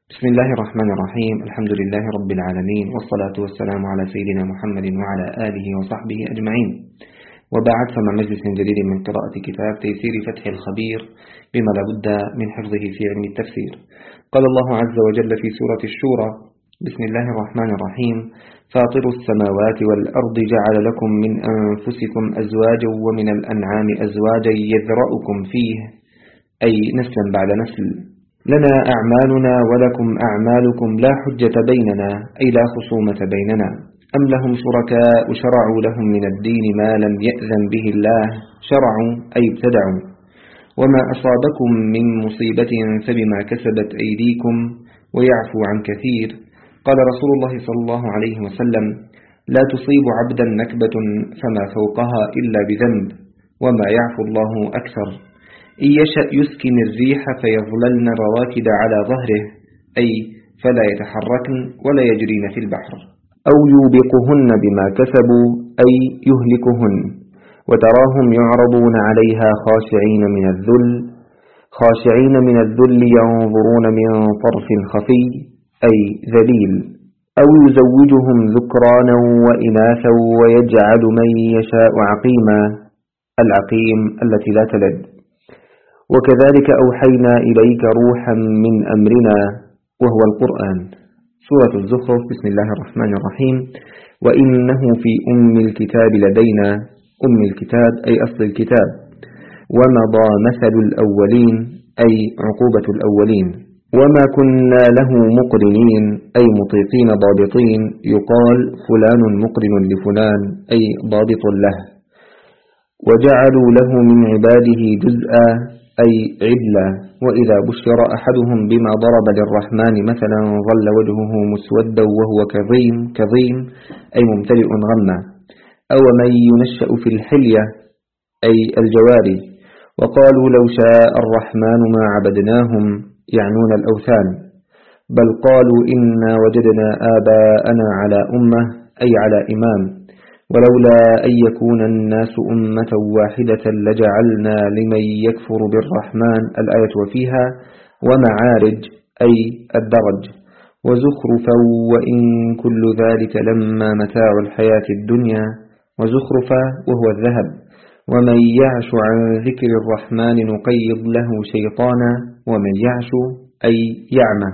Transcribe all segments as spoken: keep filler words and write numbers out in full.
بسم الله الرحمن الرحيم. الحمد لله رب العالمين، والصلاة والسلام على سيدنا محمد وعلى آله وصحبه أجمعين، وبعد، فمع مجلس جديد من قراءة كتاب تيسير فتح الخبير بما لابد من حفظه في علم التفسير. قال الله عز وجل في سورة الشورى: بسم الله الرحمن الرحيم: فاطر السماوات والأرض جعل لكم من أنفسكم أزواجا ومن الأنعام أزواجا يذرأكم فيه، أي نسلا بعد نسل. لنا أعمالنا ولكم أعمالكم لا حجة بيننا، أي لا خصومة بيننا. أم لهم شركاء شرعوا لهم من الدين ما لم يأذن به الله، شرعوا أي ابتدعوا. وما أصابكم من مصيبة فبما كسبت أيديكم ويعفو عن كثير. قال رسول الله صلى الله عليه وسلم: لا تصيب عبدا نكبة فما فوقها إلا بذنب، وما يعفو الله أكثر. إن يشأ يسكن الريح فيظللن رواكد على ظهره، أي فلا يتحركن ولا يجرين في البحر. أو يوبقهن بما كسبوا، أي يهلكهن. وتراهم يعرضون عليها خاشعين من الذل خاشعين من الذل ينظرون من طرف خفي، أي ذليل. أو يزوجهم ذكرانا وإناثا ويجعل من يشاء عقيما، العقيم التي لا تلد. وكذلك أوحينا إليك روحا من أمرنا، وهو القرآن. سورة الزخرف. بسم الله الرحمن الرحيم: وإنه في أم الكتاب لدينا، أم الكتاب أي أصل الكتاب. ومضى مثل الأولين، أي عقوبة الأولين. وما كنا له مقرنين، أي مطيقين ضابطين. يقال فلان مقرن لفلان، أي ضابط له. وجعلوا له من عباده جزءا، أي عدلا. وإذا بشر أحدهم بما ضرب للرحمن مثلا ظل وجهه مسودا وهو كظيم كظيم أي ممتلئ غما. أو من ينشأ في الحلية، أي الجواري. وقالوا لو شاء الرحمن ما عبدناهم، يعنون الأوثان. بل قالوا إنا وجدنا آباءنا على أمة، أي على إمام. ولولا أن يكون الناس أمة واحدة لجعلنا لمن يكفر بالرحمن، الآية وفيها. ومعارج، أي الدرج. وزخرفا وإن كل ذلك لما متاع الحياة الدنيا. وزخرفا وهو الذهب. ومن يعش عن ذكر الرحمن نقيض له شيطانا، ومن يعش أي يعمى.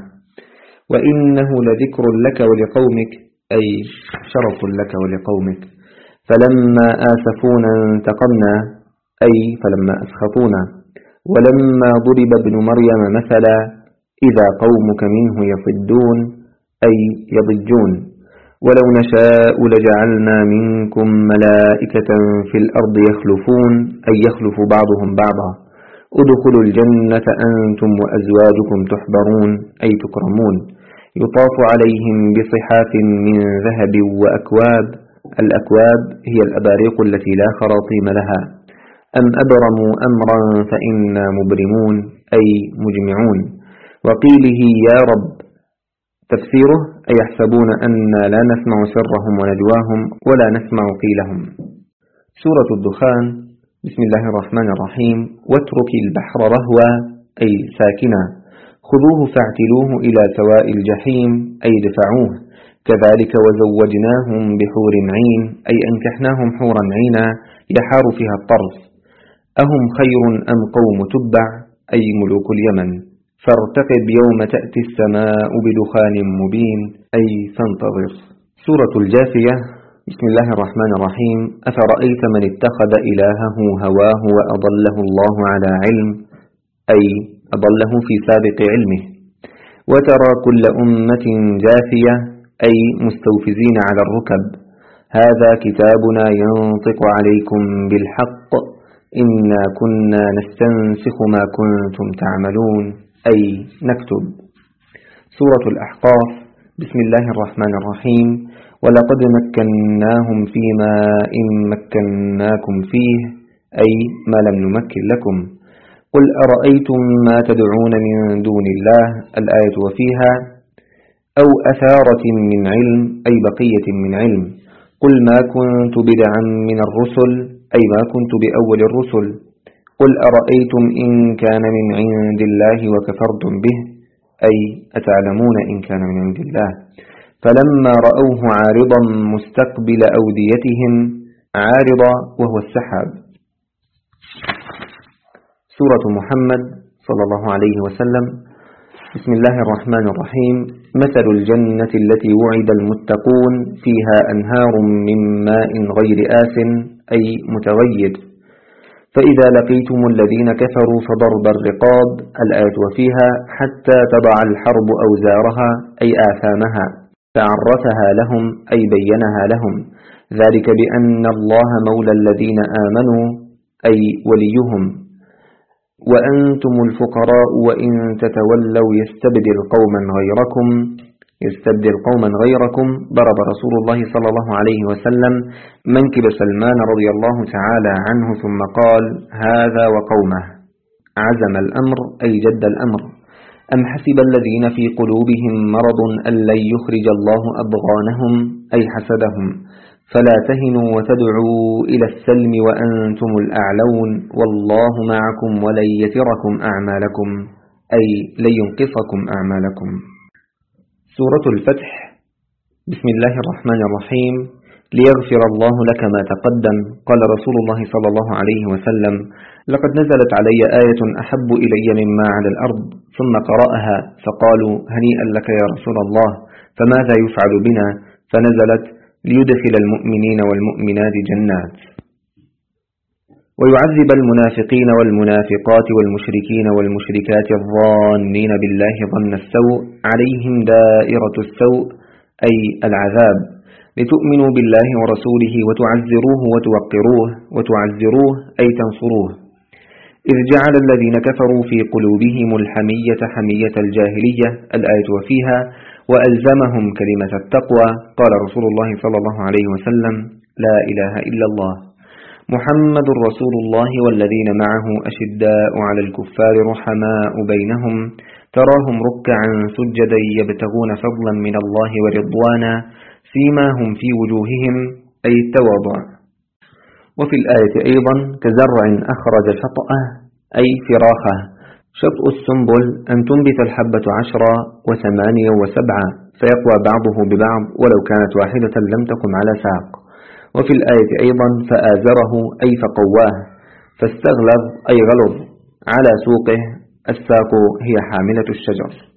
وإنه لذكر لك ولقومك، أي شرف لك ولقومك. فلما آسفونا انتقمنا، أي فلما أسخطونا. ولما ضرب ابن مريم مثلا إذا قومك منه يصدون، أي يضجون. ولو نشاء لجعلنا منكم ملائكة في الأرض يخلفون، أي يخلف بعضهم بعضا. ادخلوا الجنة أنتم وأزواجكم تحبرون، أي تكرمون. يطاف عليهم بصحاف من ذهب وأكواب، الأكواب هي الأباريق التي لا خراطيم لها. أم أبرموا أمرا فإنا مبرمون، أي مجمعون. وقيله يا رب، تفسيره: أي يحسبون أننا لا نسمع سرهم ونجواهم ولا نسمع قيلهم. سورة الدخان. بسم الله الرحمن الرحيم: واترك البحر رهوا، أي ساكنا. خذوه فاعتلوه إلى سواء الجحيم، أي دفعوه. كذلك وزوجناهم بحور عين، أي أنكحناهم حورا عينا يحار فيها الطرف. أهم خير أم قوم تبع، أي ملوك اليمن. فارتقب يوم تأتي السماء بدخان مبين، أي فانتظر. سورة الجاثية. بسم الله الرحمن الرحيم: أفرأيت من اتخذ إلهه هواه وأضله الله على علم، أي أضله في سابق علمه. وترى كل أمة جاثية، أي مستوفزين على الركب. هذا كتابنا ينطق عليكم بالحق إنا كنا نستنسخ ما كنتم تعملون، أي نكتب. سورة الأحقاف. بسم الله الرحمن الرحيم: ولقد مكناهم فيما إن مكناكم فيه، أي ما لم نمكن لكم. قل أرأيتم ما تدعون من دون الله، الآية وفيها. أو أثارة من علم، أي بقية من علم. قل ما كنت بدعا من الرسل، أي ما كنت بأول الرسل. قل أرأيتم إن كان من عند الله وكفرتم به، أي أتعلمون إن كان من عند الله. فلما رأوه عارضا مستقبل أوديتهم، عارض وهو السحاب. سورة محمد صلى الله عليه وسلم. بسم الله الرحمن الرحيم. مثل الجنة التي وعد المتقون فيها أنهار من ماء غير آس أي متغير. فإذا لقيتم الذين كفروا فضرب الرقاب، الآية وفيها حتى تضع الحرب أوزارها أي آثامها، فعرفها لهم أي بينها لهم، ذلك بأن الله مولى الذين آمنوا أي وليهم، وأنتم الفقراء وإن تتولوا يستبدل قوما غيركم يستبدل قوما غيركم. ضرب رسول الله صلى الله عليه وسلم منكب سلمان رضي الله تعالى عنه ثم قال: هذا وقومه. عزم الأمر أي جد الأمر. أم حسب الذين في قلوبهم مرض أن لن يخرج الله أضغانهم أي حسدهم. فلا تهنوا وتدعوا إلى السلم وأنتم الأعلون والله معكم ولن يتركم أعمالكم أي لن ينقصكم أعمالكم. سورة الفتح. بسم الله الرحمن الرحيم. ليغفر الله لك ما تقدم. قال رسول الله صلى الله عليه وسلم: لقد نزلت علي آية أحب إلي مما على الأرض، ثم قرأها فقالوا: هنيئا لك يا رسول الله، فماذا يفعل بنا؟ فنزلت: ليدخل المؤمنين والمؤمنات جنات ويعذب المنافقين والمنافقات والمشركين والمشركات الظانين بالله ظن السوء عليهم دائرة السوء أي العذاب، لتؤمنوا بالله ورسوله وتعزروه وتوقروه وتعزروه أي تنصروه. إذ جعل الذين كفروا في قلوبهم الحمية حمية الجاهلية، الآية وفيها وألزمهم كلمة التقوى. قال رسول الله صلى الله عليه وسلم: لا إله إلا الله محمد رسول الله والذين معه أشداء على الكفار رحماء بينهم تراهم ركعا سجدا يبتغون فضلا من الله ورضوانا سيماهم في وجوههم أي التواضع. وفي الآية أيضا: كزرع أخرج شطأه أي فراخه. شطء السنبل أن تنبت الحبة عشرة وثمانية وسبعة فيقوى بعضه ببعض ولو كانت واحدة لم تقم على ساق. وفي الآية أيضا: فآزره أي فقواه، فاستغلظ أي غلظ على سوقه، الساق هي حاملة الشجر.